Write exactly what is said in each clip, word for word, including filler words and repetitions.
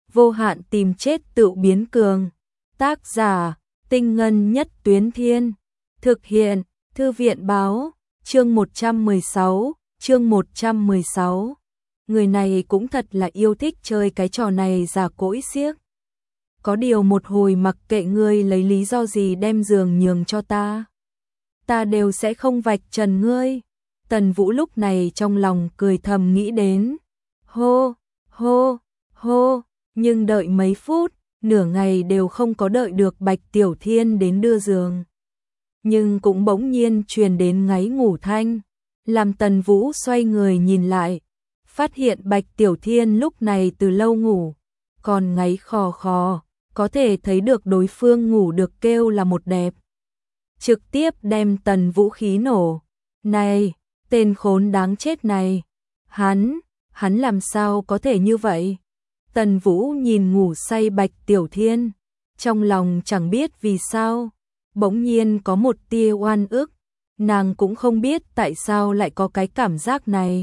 vô hạn tìm chết tự biến cường. Tác giả, Tinh Ngân Nhất Tuyến Thiên. Thực hiện, Thư viện Báo, chương một trăm mười sáu, chương một trăm mười sáu. Người này cũng thật là yêu thích chơi cái trò này già cỗi xiếc. Có điều một hồi mặc kệ ngươi lấy lý do gì đem giường nhường cho ta, ta đều sẽ không vạch trần ngươi. Tần Vũ lúc này trong lòng cười thầm nghĩ đến. Hô, hô, hô, nhưng đợi mấy phút, nửa ngày đều không có đợi được Bạch Tiểu Thiên đến đưa giường. Nhưng cũng bỗng nhiên truyền đến ngáy ngủ thanh, làm Tần Vũ xoay người nhìn lại, phát hiện Bạch Tiểu Thiên lúc này từ lâu ngủ, còn ngáy khò khò, có thể thấy được đối phương ngủ được kêu là một đẹp. Trực tiếp đem Tần Vũ khí nổ. Này, tên khốn đáng chết này, hắn, hắn làm sao có thể như vậy? Tần Vũ nhìn ngủ say Bạch Tiểu Thiên, trong lòng chẳng biết vì sao, bỗng nhiên có một tia oan ức, nàng cũng không biết tại sao lại có cái cảm giác này.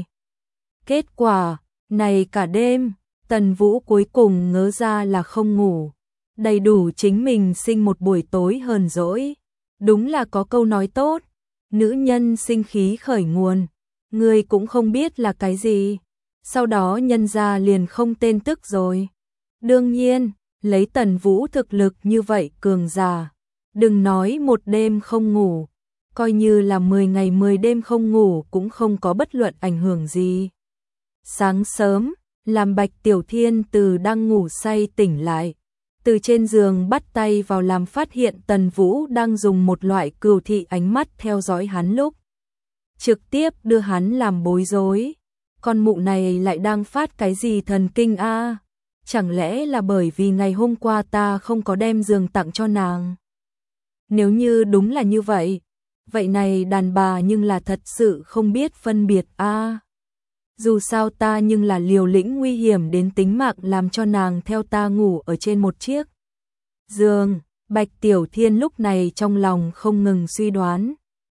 Kết quả, này cả đêm, Tần Vũ cuối cùng ngớ ra là không ngủ, đầy đủ chính mình sinh một buổi tối hờn dỗi. Đúng là có câu nói tốt, nữ nhân sinh khí khởi nguồn, ngươi cũng không biết là cái gì, sau đó nhân ra liền không tên tức rồi. Đương nhiên, lấy Tần Vũ thực lực như vậy cường giả, đừng nói một đêm không ngủ, coi như là mười ngày mười đêm không ngủ cũng không có bất luận ảnh hưởng gì. Sáng sớm, làm Bạch Tiểu Thiên từ đang ngủ say tỉnh lại, từ trên giường bắt tay vào làm phát hiện Tần Vũ đang dùng một loại cừu thị ánh mắt theo dõi hắn lúc. Trực tiếp đưa hắn làm bối rối. Con mụ này lại đang phát cái gì thần kinh a? À? Chẳng lẽ là bởi vì ngày hôm qua ta không có đem giường tặng cho nàng? Nếu như đúng là như vậy, vậy này đàn bà nhưng là thật sự không biết phân biệt a. À? Dù sao ta nhưng là liều lĩnh nguy hiểm đến tính mạng làm cho nàng theo ta ngủ ở trên một chiếc giường. Bạch Tiểu Thiên lúc này trong lòng không ngừng suy đoán.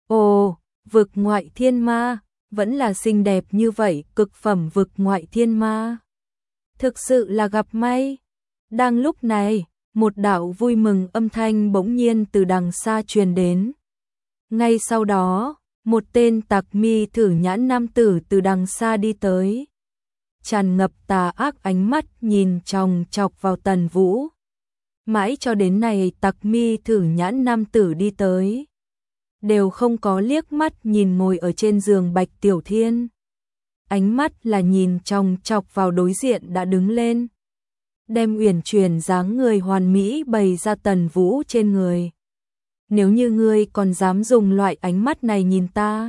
Ồ, vực ngoại thiên ma, vẫn là xinh đẹp như vậy, cực phẩm vực ngoại thiên ma. Thực sự là gặp may. Đang lúc này, một đạo vui mừng âm thanh bỗng nhiên từ đằng xa truyền đến. Ngay sau đó, một tên tặc mi thử nhãn nam tử từ đằng xa đi tới, tràn ngập tà ác ánh mắt nhìn chòng chọc vào Tần Vũ. Mãi cho đến này tặc mi thử nhãn nam tử đi tới, đều không có liếc mắt nhìn ngồi ở trên giường Bạch Tiểu Thiên. Ánh mắt là nhìn chòng chọc vào đối diện đã đứng lên, đem uyển chuyển dáng người hoàn mỹ bày ra Tần Vũ trên người. Nếu như ngươi còn dám dùng loại ánh mắt này nhìn ta,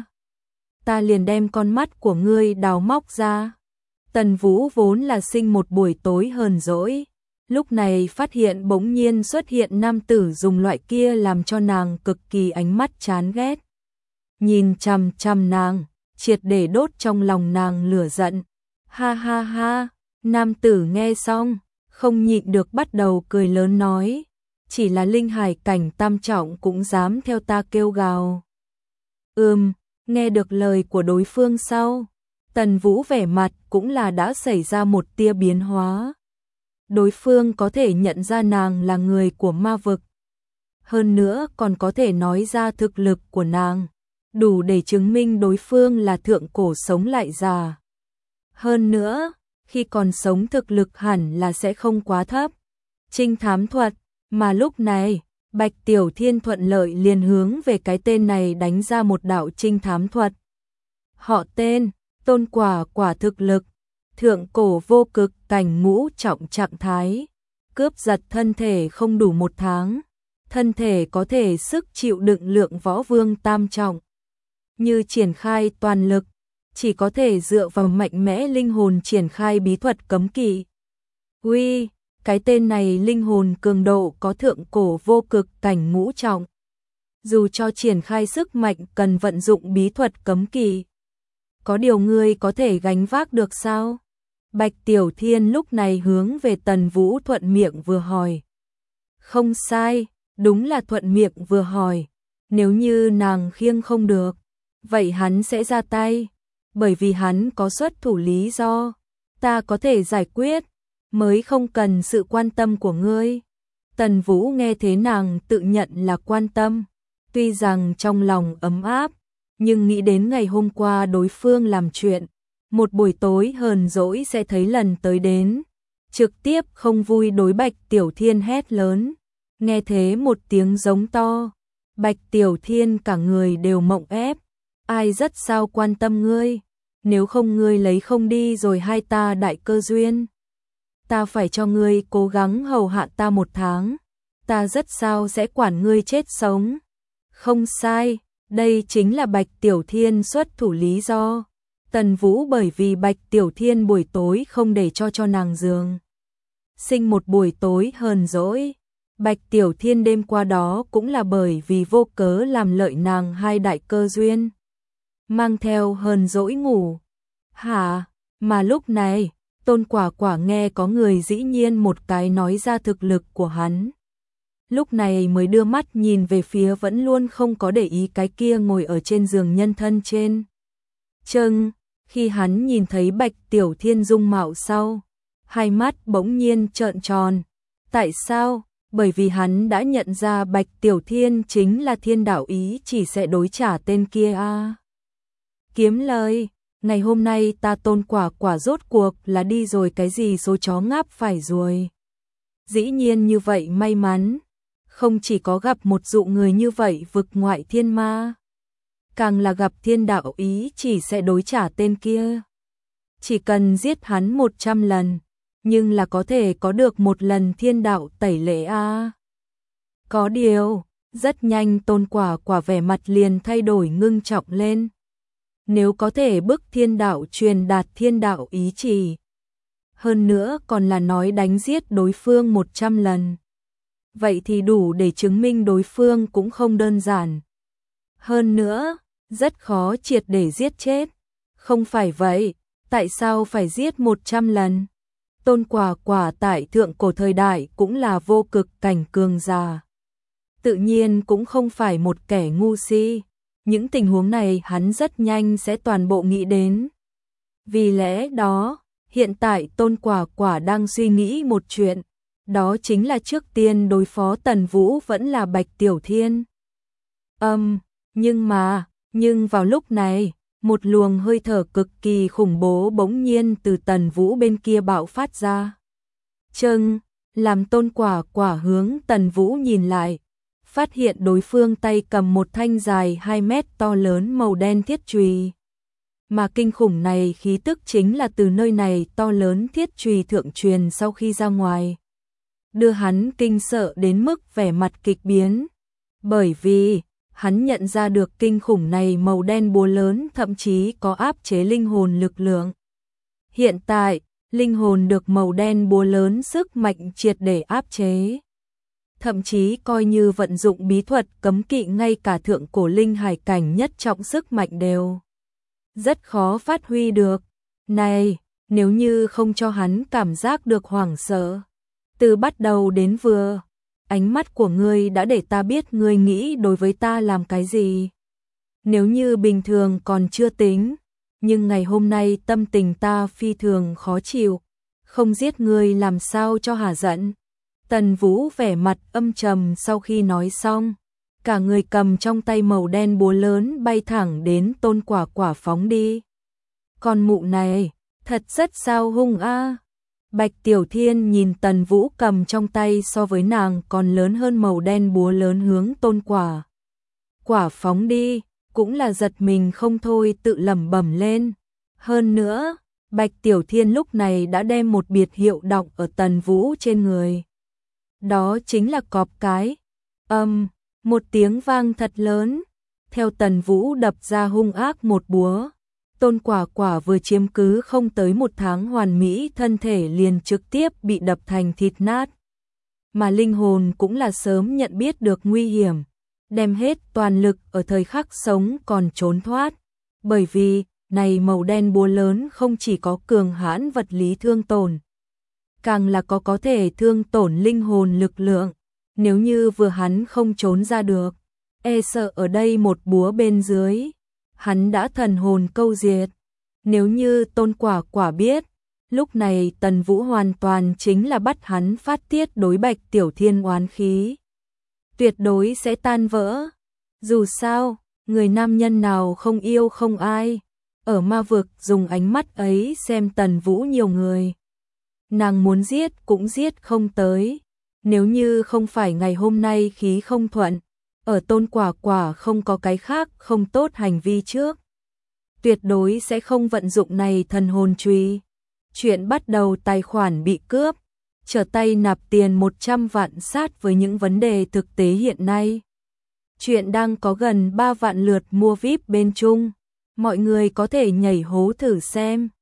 ta liền đem con mắt của ngươi đào móc ra. Tần Vũ vốn là sinh một buổi tối hờn dỗi, lúc này phát hiện bỗng nhiên xuất hiện nam tử dùng loại kia làm cho nàng cực kỳ ánh mắt chán ghét. Nhìn chằm chằm nàng, triệt để đốt trong lòng nàng lửa giận. Ha ha ha, nam tử nghe xong, không nhịn được bắt đầu cười lớn nói. Chỉ là linh hải cảnh tam trọng cũng dám theo ta kêu gào. Ừm, nghe được lời của đối phương sau, Tần Vũ vẻ mặt cũng là đã xảy ra một tia biến hóa. Đối phương có thể nhận ra nàng là người của ma vực. Hơn nữa còn có thể nói ra thực lực của nàng, đủ để chứng minh đối phương là thượng cổ sống lại già. Hơn nữa, khi còn sống thực lực hẳn là sẽ không quá thấp. Trinh thám thuật. Mà lúc này, Bạch Tiểu Thiên thuận lợi liền hướng về cái tên này đánh ra một đạo trinh thám thuật. Họ tên, Tôn Quả Quả thực lực, thượng cổ vô cực cảnh ngũ trọng trạng thái, cướp giật thân thể không đủ một tháng, thân thể có thể sức chịu đựng lượng võ vương tam trọng. Như triển khai toàn lực, chỉ có thể dựa vào mạnh mẽ linh hồn triển khai bí thuật cấm kỵ. Uy! Cái tên này linh hồn cường độ có thượng cổ vô cực cảnh ngũ trọng. Dù cho triển khai sức mạnh cần vận dụng bí thuật cấm kỵ. Có điều ngươi có thể gánh vác được sao? Bạch Tiểu Thiên lúc này hướng về Tần Vũ thuận miệng vừa hỏi. Không sai, đúng là thuận miệng vừa hỏi. Nếu như nàng khiêng không được, vậy hắn sẽ ra tay. Bởi vì hắn có xuất thủ lý do. Ta có thể giải quyết. mới không cần sự quan tâm của ngươi. Tần Vũ nghe thế nàng tự nhận là quan tâm, tuy rằng trong lòng ấm áp, nhưng nghĩ đến ngày hôm qua đối phương làm chuyện, một buổi tối hờn dỗi sẽ thấy lần tới đến, trực tiếp không vui đối Bạch Tiểu Thiên hét lớn. Nghe thế một tiếng giống to, Bạch Tiểu Thiên cả người đều mộng ép, ai rất sao quan tâm ngươi, nếu không ngươi lấy không đi rồi hai ta đại cơ duyên. Ta phải cho ngươi cố gắng hầu hạ ta một tháng, ta rất sao sẽ quản ngươi chết sống. Không sai, đây chính là Bạch Tiểu Thiên xuất thủ lý do. Tần Vũ bởi vì Bạch Tiểu Thiên buổi tối không để cho cho nàng giường, sinh một buổi tối hờn dỗi. Bạch Tiểu Thiên đêm qua đó cũng là bởi vì vô cớ làm lợi nàng hai đại cơ duyên, mang theo hờn dỗi ngủ. Hả? Mà lúc này, Tôn Quả Quả nghe có người dĩ nhiên một cái nói ra thực lực của hắn. Lúc này mới đưa mắt nhìn về phía vẫn luôn không có để ý cái kia ngồi ở trên giường nhân thân trên. Chừng, khi hắn nhìn thấy Bạch Tiểu Thiên dung mạo sau, hai mắt bỗng nhiên trợn tròn. Tại sao? Bởi vì hắn đã nhận ra Bạch Tiểu Thiên chính là Thiên Đạo Ý chỉ sẽ đối trả tên kia a. À. Kiếm lời, ngày hôm nay ta Tôn Quả Quả rốt cuộc là đi rồi cái gì số chó ngáp phải rồi. Dĩ nhiên như vậy may mắn, không chỉ có gặp một dụ người như vậy vực ngoại thiên ma, càng là gặp Thiên Đạo Ý chỉ sẽ đối trả tên kia. Chỉ cần giết hắn một trăm lần, nhưng là có thể có được một lần thiên đạo tẩy lễ a. À. Có điều, rất nhanh Tôn Quả Quả vẻ mặt liền thay đổi ngưng trọng lên. Nếu có thể bức thiên đạo truyền đạt thiên đạo ý chỉ, hơn nữa còn là nói đánh giết đối phương một trăm lần, vậy thì đủ để chứng minh đối phương cũng không đơn giản. Hơn nữa, rất khó triệt để giết chết. Không phải vậy, tại sao phải giết một trăm lần? Tôn Quả Quả tại thượng cổ thời đại cũng là vô cực cảnh cường giả, tự nhiên cũng không phải một kẻ ngu si. Những tình huống này hắn rất nhanh sẽ toàn bộ nghĩ đến. Vì lẽ đó, hiện tại Tôn Quả Quả đang suy nghĩ một chuyện, đó chính là trước tiên đối phó Tần Vũ vẫn là Bạch Tiểu Thiên. Âm, um, nhưng mà, nhưng vào lúc này, một luồng hơi thở cực kỳ khủng bố bỗng nhiên từ Tần Vũ bên kia bạo phát ra. Chừng, làm Tôn Quả Quả hướng Tần Vũ nhìn lại, phát hiện đối phương tay cầm một thanh dài hai mét to lớn màu đen thiết chùy. Mà kinh khủng này khí tức chính là từ nơi này to lớn thiết chùy thượng truyền sau khi ra ngoài, đưa hắn kinh sợ đến mức vẻ mặt kịch biến. Bởi vì hắn nhận ra được kinh khủng này màu đen búa lớn thậm chí có áp chế linh hồn lực lượng. Hiện tại, linh hồn được màu đen búa lớn sức mạnh triệt để áp chế. Thậm chí coi như vận dụng bí thuật cấm kỵ ngay cả thượng cổ linh hải cảnh nhất trọng sức mạnh đều rất khó phát huy được. Này, nếu như không cho hắn cảm giác được hoảng sợ, từ bắt đầu đến vừa, ánh mắt của ngươi đã để ta biết ngươi nghĩ đối với ta làm cái gì. Nếu như bình thường còn chưa tính, nhưng ngày hôm nay tâm tình ta phi thường khó chịu, không giết ngươi làm sao cho hả giận. Tần Vũ vẻ mặt âm trầm sau khi nói xong, cả người cầm trong tay màu đen búa lớn bay thẳng đến Tôn Quả Quả phóng đi. Con mụ này, thật rất sao hung a. À. Bạch Tiểu Thiên nhìn Tần Vũ cầm trong tay so với nàng còn lớn hơn màu đen búa lớn hướng Tôn Quả Quả phóng đi, cũng là giật mình không thôi tự lẩm bẩm lên. Hơn nữa, Bạch Tiểu Thiên lúc này đã đem một biệt hiệu đọng ở Tần Vũ trên người. Đó chính là cọp cái. Âm, um, một tiếng vang thật lớn, theo Tần Vũ đập ra hung ác một búa. Tôn Quả Quả vừa chiếm cứ không tới một tháng hoàn mỹ thân thể liền trực tiếp bị đập thành thịt nát. Mà linh hồn cũng là sớm nhận biết được nguy hiểm, đem hết toàn lực ở thời khắc sống còn trốn thoát. Bởi vì, này màu đen búa lớn không chỉ có cường hãn vật lý thương tổn, càng là có có thể thương tổn linh hồn lực lượng. Nếu như vừa hắn không trốn ra được, e sợ ở đây một búa bên dưới, hắn đã thần hồn câu diệt. Nếu như Tôn Quả Quả biết, Lúc này Tần Vũ hoàn toàn chính là bắt hắn phát tiết đối Bạch Tiểu Thiên oán khí. Tuyệt đối sẽ tan vỡ. Dù sao, người nam nhân nào không yêu không ai. Ở ma vực dùng ánh mắt ấy xem Tần Vũ nhiều người. Nàng muốn giết cũng giết không tới. Nếu như không phải ngày hôm nay khí không thuận, ở Tôn Quả Quả không có cái khác không tốt hành vi trước, tuyệt đối sẽ không vận dụng này thần hồn chùy. Chuyện bắt đầu tài khoản bị cướp, trở tay nạp tiền một trăm vạn sát với những vấn đề thực tế hiện nay. Chuyện đang có gần ba vạn lượt mua vi ai pi bên Trung, mọi người có thể nhảy hố thử xem.